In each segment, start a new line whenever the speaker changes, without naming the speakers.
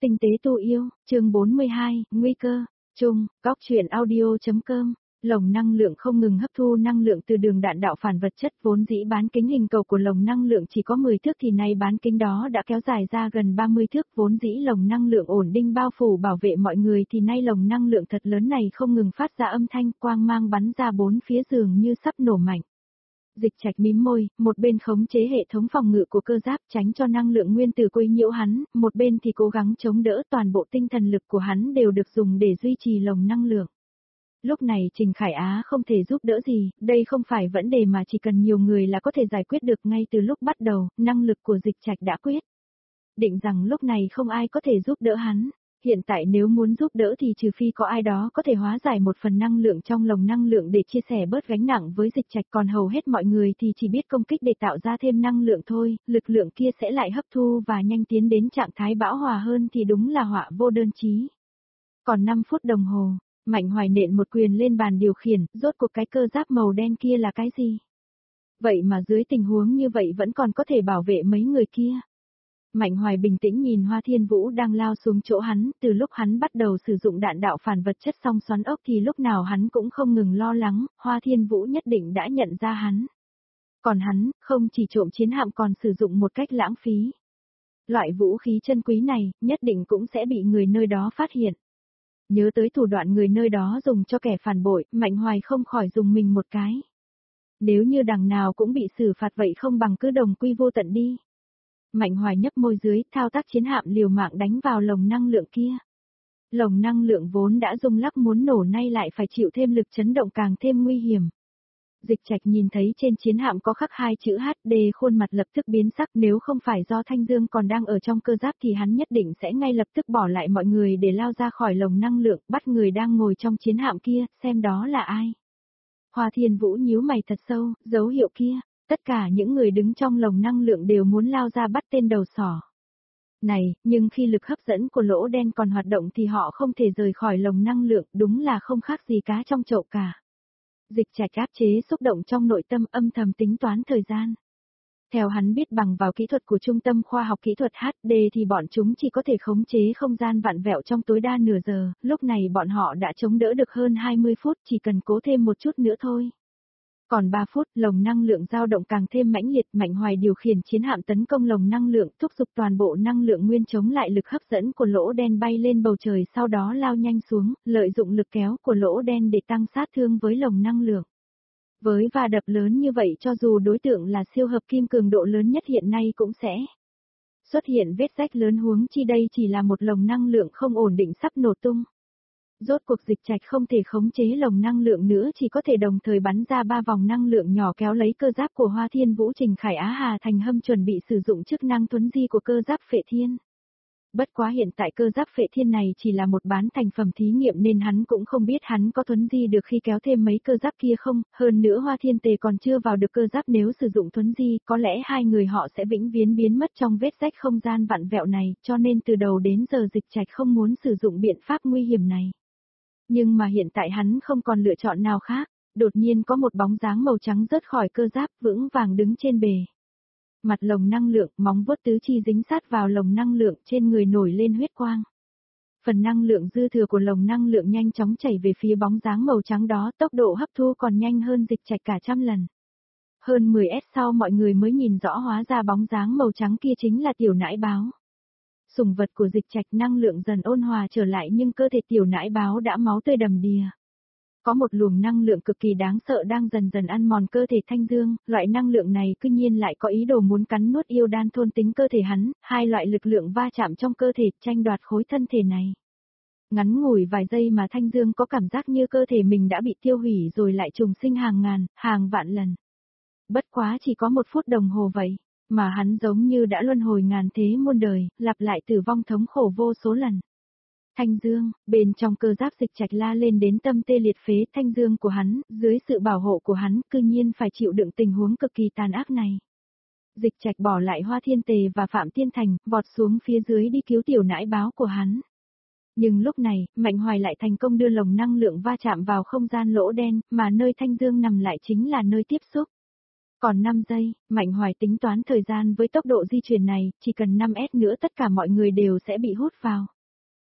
Tinh tế tu yêu, chương 42, nguy cơ, chung, góc truyện audio.com. Lồng năng lượng không ngừng hấp thu năng lượng từ đường đạn đạo phản vật chất, vốn dĩ bán kính hình cầu của lồng năng lượng chỉ có 10 thước thì nay bán kính đó đã kéo dài ra gần 30 thước, vốn dĩ lồng năng lượng ổn định bao phủ bảo vệ mọi người thì nay lồng năng lượng thật lớn này không ngừng phát ra âm thanh, quang mang bắn ra bốn phía giường như sắp nổ mạnh. Dịch Trạch mím môi, một bên khống chế hệ thống phòng ngự của cơ giáp tránh cho năng lượng nguyên tử quấy nhiễu hắn, một bên thì cố gắng chống đỡ, toàn bộ tinh thần lực của hắn đều được dùng để duy trì lồng năng lượng. Lúc này Trình Khải Á không thể giúp đỡ gì, đây không phải vấn đề mà chỉ cần nhiều người là có thể giải quyết được. Ngay từ lúc bắt đầu, năng lực của Dịch Trạch đã quyết định rằng lúc này không ai có thể giúp đỡ hắn. Hiện tại nếu muốn giúp đỡ thì trừ phi có ai đó có thể hóa giải một phần năng lượng trong lồng năng lượng để chia sẻ bớt gánh nặng với Dịch Trạch, còn hầu hết mọi người thì chỉ biết công kích để tạo ra thêm năng lượng thôi, lực lượng kia sẽ lại hấp thu và nhanh tiến đến trạng thái bão hòa hơn thì đúng là họa vô đơn chí. Còn 5 phút đồng hồ, Mạnh Hoài nện một quyền lên bàn điều khiển, rốt cuộc cái cơ giáp màu đen kia là cái gì? Vậy mà dưới tình huống như vậy vẫn còn có thể bảo vệ mấy người kia. Mạnh Hoài bình tĩnh nhìn Hoa Thiên Vũ đang lao xuống chỗ hắn, từ lúc hắn bắt đầu sử dụng đạn đạo phản vật chất xong xoắn ốc thì lúc nào hắn cũng không ngừng lo lắng, Hoa Thiên Vũ nhất định đã nhận ra hắn. Còn hắn, không chỉ trộm chiến hạm còn sử dụng một cách lãng phí. Loại vũ khí chân quý này, nhất định cũng sẽ bị người nơi đó phát hiện. Nhớ tới thủ đoạn người nơi đó dùng cho kẻ phản bội, Mạnh Hoài không khỏi dùng mình một cái. Nếu như đằng nào cũng bị xử phạt vậy không bằng cứ đồng quy vô tận đi. Mạnh Hoài nhấp môi dưới, thao tác chiến hạm liều mạng đánh vào lồng năng lượng kia. Lồng năng lượng vốn đã rung lắc muốn nổ nay lại phải chịu thêm lực chấn động càng thêm nguy hiểm. Dịch Trạch nhìn thấy trên chiến hạm có khắc 2 chữ HD, khuôn mặt lập tức biến sắc, nếu không phải do Thanh Dương còn đang ở trong cơ giáp thì hắn nhất định sẽ ngay lập tức bỏ lại mọi người để lao ra khỏi lồng năng lượng, bắt người đang ngồi trong chiến hạm kia, xem đó là ai. Hoa Thiên Vũ nhíu mày thật sâu, dấu hiệu kia. Tất cả những người đứng trong lồng năng lượng đều muốn lao ra bắt tên đầu sỏ. Này, nhưng khi lực hấp dẫn của lỗ đen còn hoạt động thì họ không thể rời khỏi lồng năng lượng, đúng là không khác gì cá trong chậu cả. Dịch Trạch áp chế xúc động trong nội tâm, âm thầm tính toán thời gian. Theo hắn biết bằng vào kỹ thuật của Trung tâm Khoa học Kỹ thuật HD thì bọn chúng chỉ có thể khống chế không gian vặn vẹo trong tối đa nửa giờ, lúc này bọn họ đã chống đỡ được hơn 20 phút, chỉ cần cố thêm một chút nữa thôi. Còn 3 phút, lồng năng lượng dao động càng thêm mãnh liệt, Mạnh Hoài điều khiển chiến hạm tấn công lồng năng lượng, thúc giục toàn bộ năng lượng nguyên chống lại lực hấp dẫn của lỗ đen bay lên bầu trời, sau đó lao nhanh xuống, lợi dụng lực kéo của lỗ đen để tăng sát thương với lồng năng lượng. Với va đập lớn như vậy cho dù đối tượng là siêu hợp kim cường độ lớn nhất hiện nay cũng sẽ xuất hiện vết rách lớn, huống chi đây chỉ là một lồng năng lượng không ổn định sắp nổ tung. Rốt cuộc Dịch Trạch không thể khống chế lồng năng lượng nữa, chỉ có thể đồng thời bắn ra 3 vòng năng lượng nhỏ kéo lấy cơ giáp của Hoa Thiên Vũ. Trình Khải Á Hà thành hâm chuẩn bị sử dụng chức năng thuấn di của cơ giáp Phệ Thiên. Bất quá hiện tại cơ giáp Phệ Thiên này chỉ là một bán thành phẩm thí nghiệm nên hắn cũng không biết hắn có thuấn di được khi kéo thêm mấy cơ giáp kia không, hơn nữa Hoa Thiên Tề còn chưa vào được cơ giáp, nếu sử dụng thuấn di có lẽ hai người họ sẽ vĩnh viễn biến mất trong vết rách không gian vặn vẹo này, cho nên từ đầu đến giờ Dịch Trạch không muốn sử dụng biện pháp nguy hiểm này. Nhưng mà hiện tại hắn không còn lựa chọn nào khác, đột nhiên có một bóng dáng màu trắng rớt khỏi cơ giáp, vững vàng đứng trên bề mặt lồng năng lượng, móng vuốt tứ chi dính sát vào lồng năng lượng, trên người nổi lên huyết quang. Phần năng lượng dư thừa của lồng năng lượng nhanh chóng chảy về phía bóng dáng màu trắng đó, tốc độ hấp thu còn nhanh hơn Dịch Trạch cả trăm lần. Hơn 10s sau mọi người mới nhìn rõ hóa ra bóng dáng màu trắng kia chính là tiểu nãi báo. Sủng vật của Dịch Trạch, năng lượng dần ôn hòa trở lại nhưng cơ thể tiểu nãi báo đã máu tươi đầm đìa. Có một luồng năng lượng cực kỳ đáng sợ đang dần dần ăn mòn cơ thể Thanh Dương, loại năng lượng này cư nhiên lại có ý đồ muốn cắn nuốt yêu đan thôn tính cơ thể hắn, hai loại lực lượng va chạm trong cơ thể tranh đoạt khối thân thể này. Ngắn ngủi vài giây mà Thanh Dương có cảm giác như cơ thể mình đã bị tiêu hủy rồi lại trùng sinh hàng ngàn, hàng vạn lần. Bất quá chỉ có 1 phút đồng hồ vậy, mà hắn giống như đã luân hồi ngàn thế muôn đời, lặp lại tử vong thống khổ vô số lần. Thanh Dương, bên trong cơ giáp Dịch Trạch la lên đến tâm tê liệt phế, Thanh Dương của hắn, dưới sự bảo hộ của hắn, cư nhiên phải chịu đựng tình huống cực kỳ tàn ác này. Dịch Trạch bỏ lại Hoa Thiên Tề và Phạm Thiên Thành, vọt xuống phía dưới đi cứu tiểu nãi báo của hắn. Nhưng lúc này, Mạnh Hoài lại thành công đưa lồng năng lượng va chạm vào không gian lỗ đen, mà nơi Thanh Dương nằm lại chính là nơi tiếp xúc. Còn 5 giây, Mạnh Hoài tính toán thời gian với tốc độ di chuyển này, chỉ cần 5s nữa tất cả mọi người đều sẽ bị hút vào.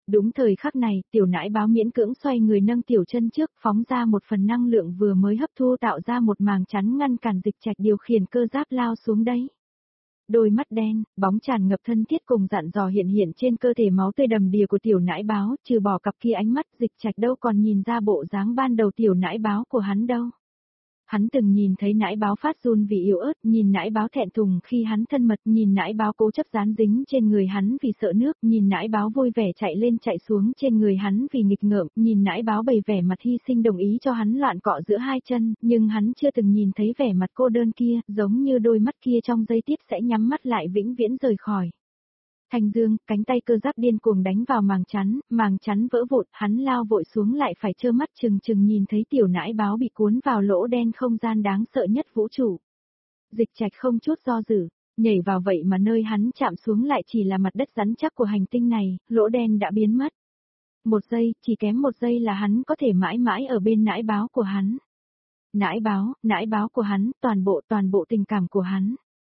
Đúng thời khắc này, tiểu nãi báo miễn cưỡng xoay người nâng tiểu chân trước, phóng ra một phần năng lượng vừa mới hấp thu tạo ra một màng chắn ngăn cản Dịch Trạch điều khiển cơ giáp lao xuống đấy. Đôi mắt đen, bóng tràn ngập thân thiết cùng dặn dò hiện hiện trên cơ thể máu tươi đầm đìa của tiểu nãi báo, trừ bỏ cặp kia ánh mắt Dịch Trạch đâu còn nhìn ra bộ dáng ban đầu tiểu nãi báo của hắn đâu. Hắn từng nhìn thấy nãi báo phát run vì yếu ớt, nhìn nãi báo thẹn thùng khi hắn thân mật, nhìn nãi báo cố chấp dán dính trên người hắn vì sợ nước, nhìn nãi báo vui vẻ chạy lên chạy xuống trên người hắn vì nghịch ngợm, nhìn nãi báo bày vẻ mặt hy sinh đồng ý cho hắn loạn cọ giữa hai chân, nhưng hắn chưa từng nhìn thấy vẻ mặt cô đơn kia, giống như đôi mắt kia trong giây tiếp sẽ nhắm mắt lại vĩnh viễn rời khỏi. Thanh Dương, cánh tay cơ giáp điên cuồng đánh vào màng chắn vỡ vụn, hắn lao vội xuống lại phải trơ mắt chừng chừng nhìn thấy tiểu nãi báo bị cuốn vào lỗ đen không gian đáng sợ nhất vũ trụ. Dịch Trạch không chút do dự, nhảy vào vậy mà nơi hắn chạm xuống lại chỉ là mặt đất rắn chắc của hành tinh này, lỗ đen đã biến mất. Một giây, chỉ kém một giây là hắn có thể mãi mãi ở bên nãi báo của hắn. Nãi báo của hắn, toàn bộ tình cảm của hắn.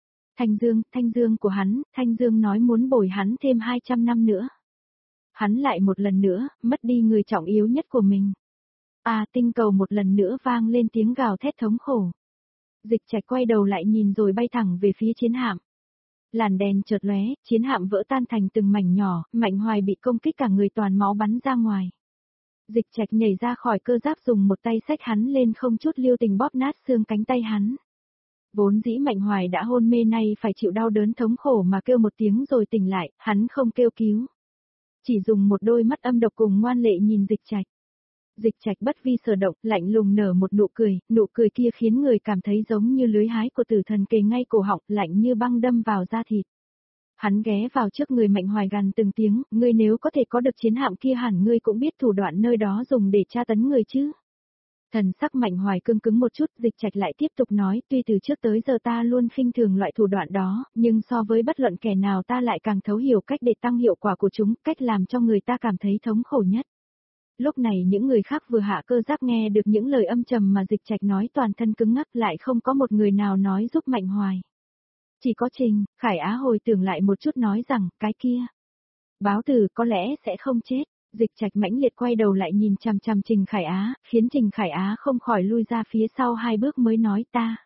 Thanh Dương của hắn, Thanh Dương nói muốn bồi hắn thêm 200 năm nữa. Hắn lại một lần nữa, mất đi người trọng yếu nhất của mình. Tinh cầu một lần nữa vang lên tiếng gào thét thống khổ. Dịch Trạch quay đầu lại nhìn rồi bay thẳng về phía chiến hạm. Làn đèn chợt lóe, chiến hạm vỡ tan thành từng mảnh nhỏ, Mạnh Hoài bị công kích cả người toàn máu bắn ra ngoài. Dịch Trạch nhảy ra khỏi cơ giáp dùng một tay xách hắn lên không chút lưu tình bóp nát xương cánh tay hắn. Vốn dĩ Mạnh Hoài đã hôn mê nay phải chịu đau đớn thống khổ mà kêu một tiếng rồi tỉnh lại, hắn không kêu cứu. Chỉ dùng một đôi mắt âm độc cùng ngoan lệ nhìn Dịch Trạch. Dịch Trạch bất vi sở động, lạnh lùng nở một nụ cười kia khiến người cảm thấy giống như lưới hái của tử thần kề ngay cổ họng, lạnh như băng đâm vào da thịt. Hắn ghé vào trước người Mạnh Hoài gằn từng tiếng, ngươi nếu có thể có được chiến hạm kia hẳn ngươi cũng biết thủ đoạn nơi đó dùng để tra tấn người chứ. Thần sắc Mạnh Hoài cứng cứng một chút, Dịch Trạch lại tiếp tục nói, tuy từ trước tới giờ ta luôn khinh thường loại thủ đoạn đó, nhưng so với bất luận kẻ nào ta lại càng thấu hiểu cách để tăng hiệu quả của chúng, cách làm cho người ta cảm thấy thống khổ nhất. Lúc này những người khác vừa hạ cơ giáp nghe được những lời âm trầm mà Dịch Trạch nói toàn thân cứng ngắc, lại không có một người nào nói giúp Mạnh Hoài. Chỉ có Trình, Khải Á hồi tưởng lại một chút nói rằng, cái kia. Báo tử có lẽ sẽ không chết. Dịch Trạch mãnh liệt quay đầu lại nhìn chằm chằm Trình Khải Á, khiến Trình Khải Á không khỏi lui ra phía sau 2 bước mới nói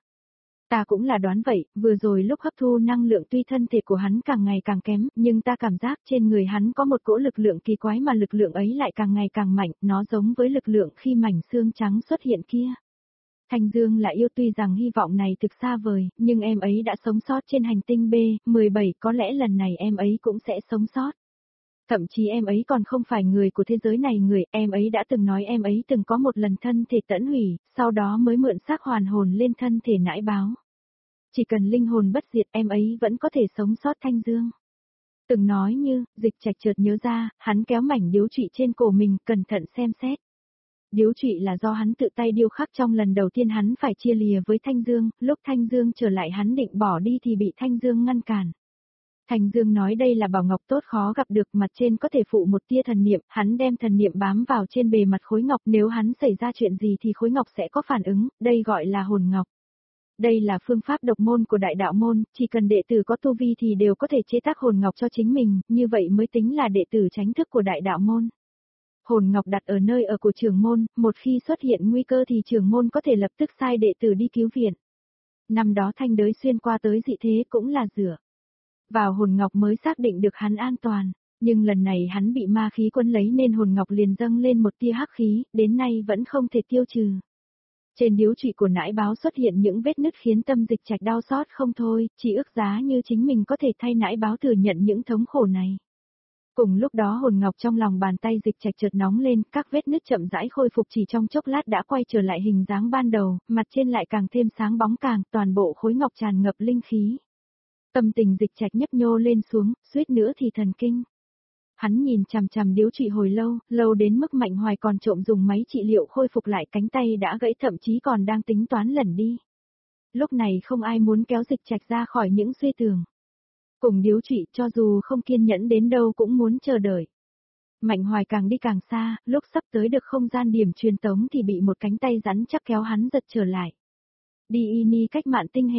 ta cũng là đoán vậy, vừa rồi lúc hấp thu năng lượng tuy thân thể của hắn càng ngày càng kém, nhưng ta cảm giác trên người hắn có một cỗ lực lượng kỳ quái mà lực lượng ấy lại càng ngày càng mạnh, nó giống với lực lượng khi mảnh xương trắng xuất hiện kia. Thanh Dương là yêu tuy rằng hy vọng này thực xa vời, nhưng em ấy đã sống sót trên hành tinh B17, có lẽ lần này em ấy cũng sẽ sống sót. Thậm chí em ấy còn không phải người của thế giới này em ấy đã từng nói em ấy từng có một lần thân thể tẫn hủy, sau đó mới mượn xác hoàn hồn lên thân thể nãi báo. Chỉ cần linh hồn bất diệt em ấy vẫn có thể sống sót. Thanh Dương từng nói như, Dịch Trạch chợt nhớ ra, hắn kéo mảnh điếu trụy trên cổ mình, cẩn thận xem xét. Điếu trụy là do hắn tự tay điêu khắc trong lần đầu tiên hắn phải chia lìa với Thanh Dương, lúc Thanh Dương trở lại hắn định bỏ đi thì bị Thanh Dương ngăn cản. Thanh Dương nói đây là bảo ngọc tốt khó gặp được, mặt trên có thể phụ một tia thần niệm, hắn đem thần niệm bám vào trên bề mặt khối ngọc, nếu hắn xảy ra chuyện gì thì khối ngọc sẽ có phản ứng, đây gọi là hồn ngọc. Đây là phương pháp độc môn của đại đạo môn, chỉ cần đệ tử có tu vi thì đều có thể chế tác hồn ngọc cho chính mình, như vậy mới tính là đệ tử chính thức của đại đạo môn. Hồn ngọc đặt ở nơi ở của trưởng môn, một khi xuất hiện nguy cơ thì trưởng môn có thể lập tức sai đệ tử đi cứu viện. Năm đó Thanh Đới xuyên qua tới dị thế cũng là dựa vào hồn ngọc mới xác định được hắn an toàn, nhưng lần này hắn bị ma khí quấn lấy nên hồn ngọc liền dâng lên một tia hắc khí, đến nay vẫn không thể tiêu trừ. Trên điếu trụy của nãi báo xuất hiện những vết nứt khiến tâm Dịch Trạch đau xót không thôi, chỉ ước giá như chính mình có thể thay nãi báo thừa nhận những thống khổ này. Cùng lúc đó hồn ngọc trong lòng bàn tay Dịch Trạch chợt nóng lên, các vết nứt chậm rãi khôi phục chỉ trong chốc lát đã quay trở lại hình dáng ban đầu, mặt trên lại càng thêm sáng bóng càng, toàn bộ khối ngọc tràn ngập linh khí. Tâm tình Dịch Trạch nhấp nhô lên xuống, suýt nữa thì thần kinh. Hắn nhìn chằm chằm điếu trụy hồi lâu đến mức Mạnh Hoài còn trộm dùng máy trị liệu khôi phục lại cánh tay đã gãy, thậm chí còn đang tính toán lẩn đi. Lúc này không ai muốn kéo Dịch Trạch ra khỏi những suy tưởng. Cùng điếu trụy cho dù không kiên nhẫn đến đâu cũng muốn chờ đợi. Mạnh Hoài càng đi càng xa, lúc sắp tới được không gian điểm truyền tống thì bị một cánh tay rắn chắc kéo hắn giật trở lại. Đi y ni cách mạn tinh hệ,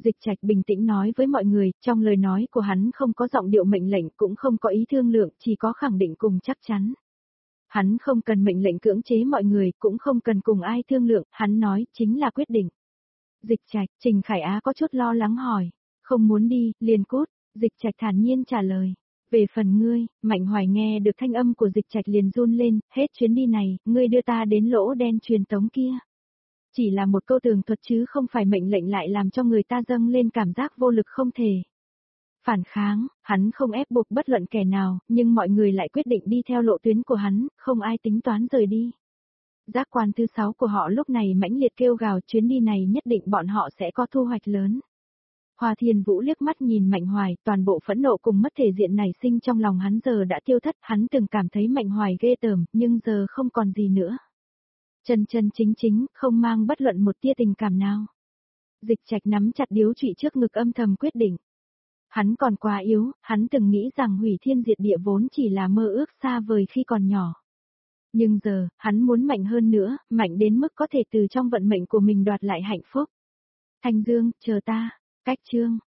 Dịch Trạch bình tĩnh nói với mọi người, trong lời nói của hắn không có giọng điệu mệnh lệnh cũng không có ý thương lượng, chỉ có khẳng định cùng chắc chắn. Hắn không cần mệnh lệnh cưỡng chế mọi người, cũng không cần cùng ai thương lượng, hắn nói chính là quyết định. Dịch Trạch, Trình Khải Á có chút lo lắng hỏi, không muốn đi, liền cút, Dịch Trạch thản nhiên trả lời. Về phần ngươi, Mạnh Hoài nghe được thanh âm của Dịch Trạch liền run lên, hết chuyến đi này, ngươi đưa ta đến lỗ đen truyền tống kia. Chỉ là một câu tường thuật chứ không phải mệnh lệnh lại làm cho người ta dâng lên cảm giác vô lực không thể. Phản kháng, hắn không ép buộc bất luận kẻ nào, nhưng mọi người lại quyết định đi theo lộ tuyến của hắn, không ai tính toán rời đi. Giác quan thứ 6 của họ lúc này mãnh liệt kêu gào chuyến đi này nhất định bọn họ sẽ có thu hoạch lớn. Hoa Thiên Vũ liếc mắt nhìn Mạnh Hoài, toàn bộ phẫn nộ cùng mất thể diện nảy sinh trong lòng hắn giờ đã tiêu thất, hắn từng cảm thấy Mạnh Hoài ghê tởm, nhưng giờ không còn gì nữa. Chân chân chính chính, không mang bất luận một tia tình cảm nào. Dịch Trạch nắm chặt điếu trụy trước ngực âm thầm quyết định. Hắn còn quá yếu, hắn từng nghĩ rằng hủy thiên diệt địa vốn chỉ là mơ ước xa vời khi còn nhỏ. Nhưng giờ, hắn muốn mạnh hơn nữa, mạnh đến mức có thể từ trong vận mệnh của mình đoạt lại hạnh phúc. Thanh Dương, chờ ta, cách chương.